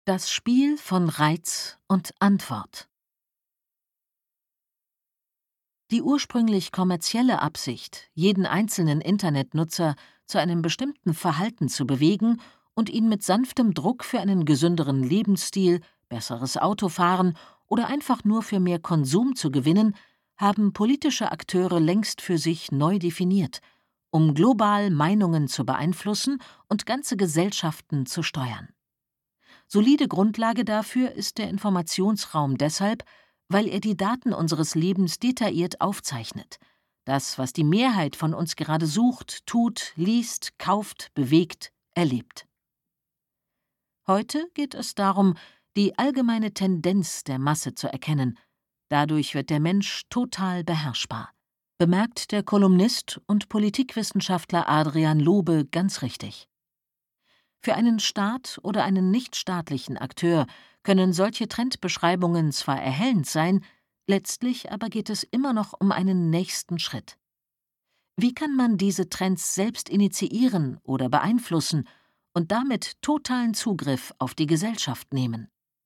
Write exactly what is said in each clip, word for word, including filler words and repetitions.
Das Spiel von Reiz und Antwort. Die ursprünglich kommerzielle Absicht, jeden einzelnen Internetnutzer zu einem bestimmten Verhalten zu bewegen und ihn mit sanftem Druck für einen gesünderen Lebensstil, besseres Autofahren oder einfach nur für mehr Konsum zu gewinnen, haben politische Akteure längst für sich neu definiert, um global Meinungen zu beeinflussen und ganze Gesellschaften zu steuern. Solide Grundlage dafür ist der Informationsraum deshalb, weil er die Daten unseres Lebens detailliert aufzeichnet. Das, was die Mehrheit von uns gerade sucht, tut, liest, kauft, bewegt, erlebt. Heute geht es darum, die allgemeine Tendenz der Masse zu erkennen. Dadurch wird der Mensch total beherrschbar, bemerkt der Kolumnist und Politikwissenschaftler Adrian Lobe ganz richtig. Für einen Staat oder einen nichtstaatlichen Akteur können solche Trendbeschreibungen zwar erhellend sein, letztlich aber geht es immer noch um einen nächsten Schritt. Wie kann man diese Trends selbst initiieren oder beeinflussen und damit totalen Zugriff auf die Gesellschaft nehmen?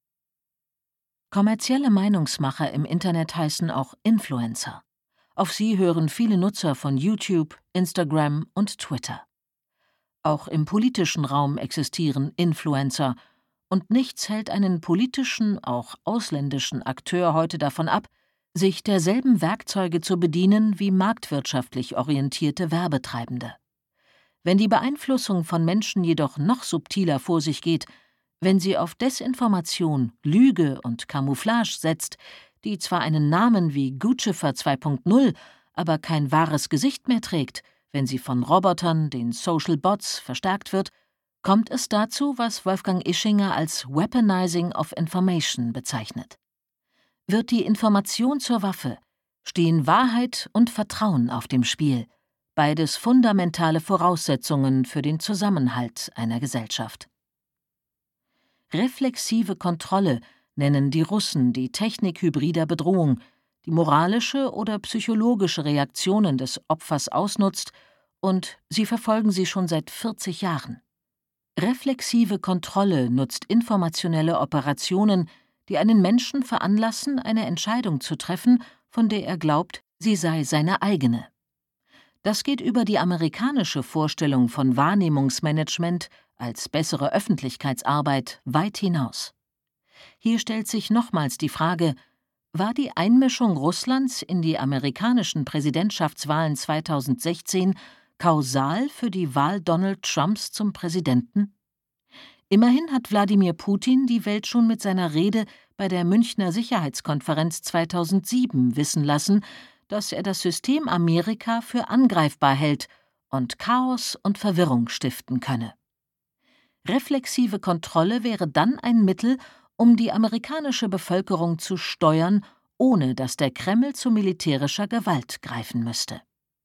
Kommerzielle Meinungsmacher im Internet heißen auch Influencer. Auf sie hören viele Nutzer von YouTube, Instagram und Twitter. Auch im politischen Raum existieren Influencer, und nichts hält einen politischen, auch ausländischen Akteur heute davon ab, sich derselben Werkzeuge zu bedienen wie marktwirtschaftlich orientierte Werbetreibende. Wenn die Beeinflussung von Menschen jedoch noch subtiler vor sich geht, wenn sie auf Desinformation, Lüge und Camouflage setzt, die zwar einen Namen wie Guccifer zwei Punkt null, aber kein wahres Gesicht mehr trägt, wenn sie von Robotern, den Social Bots, verstärkt wird, kommt es dazu, was Wolfgang Ischinger als Weaponizing of Information bezeichnet. Wird die Information zur Waffe, stehen Wahrheit und Vertrauen auf dem Spiel, beides fundamentale Voraussetzungen für den Zusammenhalt einer Gesellschaft. Reflexive Kontrolle nennen die Russen die Technik hybrider Bedrohung, die moralische oder psychologische Reaktionen des Opfers ausnutzt, und sie verfolgen sie schon seit vierzig Jahren. Reflexive Kontrolle nutzt informationelle Operationen, die einen Menschen veranlassen, eine Entscheidung zu treffen, von der er glaubt, sie sei seine eigene. Das geht über die amerikanische Vorstellung von Wahrnehmungsmanagement als bessere Öffentlichkeitsarbeit weit hinaus. Hier stellt sich nochmals die Frage: War die Einmischung Russlands in die amerikanischen Präsidentschaftswahlen zweitausendsechzehn kausal für die Wahl Donald Trumps zum Präsidenten? Immerhin hat Wladimir Putin die Welt schon mit seiner Rede bei der Münchner Sicherheitskonferenz zweitausendsieben wissen lassen, dass er das System Amerika für angreifbar hält und Chaos und Verwirrung stiften könne. Reflexive Kontrolle wäre dann ein Mittel, um die amerikanische Bevölkerung zu steuern, ohne dass der Kreml zu militärischer Gewalt greifen müsste.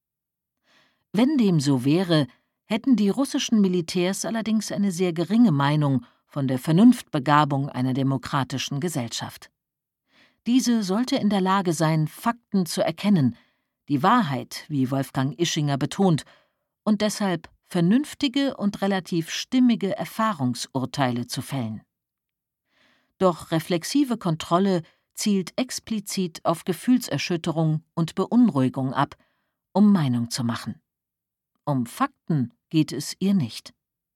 Wenn dem so wäre, hätten die russischen Militärs allerdings eine sehr geringe Meinung von der Vernunftbegabung einer demokratischen Gesellschaft. Diese sollte in der Lage sein, Fakten zu erkennen, die Wahrheit, wie Wolfgang Ischinger betont, und deshalb vernünftige und relativ stimmige Erfahrungsurteile zu fällen. Doch reflexive Kontrolle zielt explizit auf Gefühlserschütterung und Beunruhigung ab, um Meinung zu machen. Um Fakten geht es ihr nicht.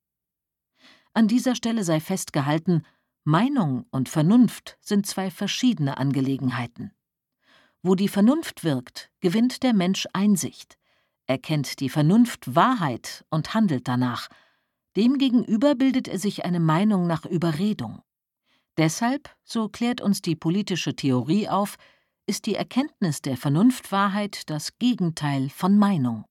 An dieser Stelle sei festgehalten, Meinung und Vernunft sind zwei verschiedene Angelegenheiten. Wo die Vernunft wirkt, gewinnt der Mensch Einsicht, erkennt die Vernunft Wahrheit und handelt danach. Demgegenüber bildet er sich eine Meinung nach Überredung. Deshalb, so klärt uns die politische Theorie auf, ist die Erkenntnis der Vernunftwahrheit das Gegenteil von Meinung.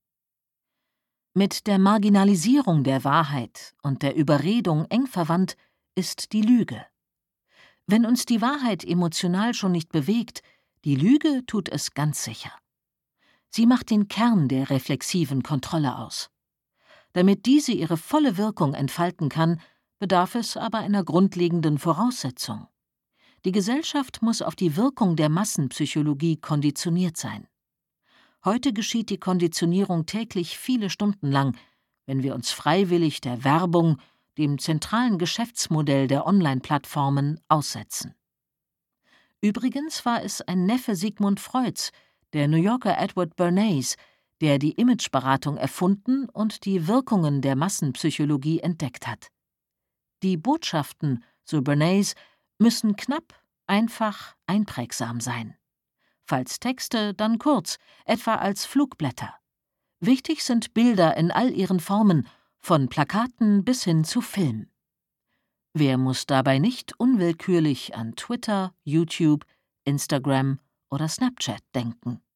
Mit der Marginalisierung der Wahrheit und der Überredung eng verwandt ist die Lüge. Wenn uns die Wahrheit emotional schon nicht bewegt, die Lüge tut es ganz sicher. Sie macht den Kern der reflexiven Kontrolle aus. Damit diese ihre volle Wirkung entfalten kann, bedarf es aber einer grundlegenden Voraussetzung. Die Gesellschaft muss auf die Wirkung der Massenpsychologie konditioniert sein. Heute geschieht die Konditionierung täglich viele Stunden lang, wenn wir uns freiwillig der Werbung, dem zentralen Geschäftsmodell der Online-Plattformen, aussetzen. Übrigens war es ein Neffe Sigmund Freuds, der New Yorker Edward Bernays, der die Imageberatung erfunden und die Wirkungen der Massenpsychologie entdeckt hat. Die Botschaften, so Bernays, müssen knapp, einfach, einprägsam sein. Falls Texte, dann kurz, etwa als Flugblätter. Wichtig sind Bilder in all ihren Formen, von Plakaten bis hin zu Film. Wer muss dabei nicht unwillkürlich an Twitter, YouTube, Instagram oder Snapchat denken?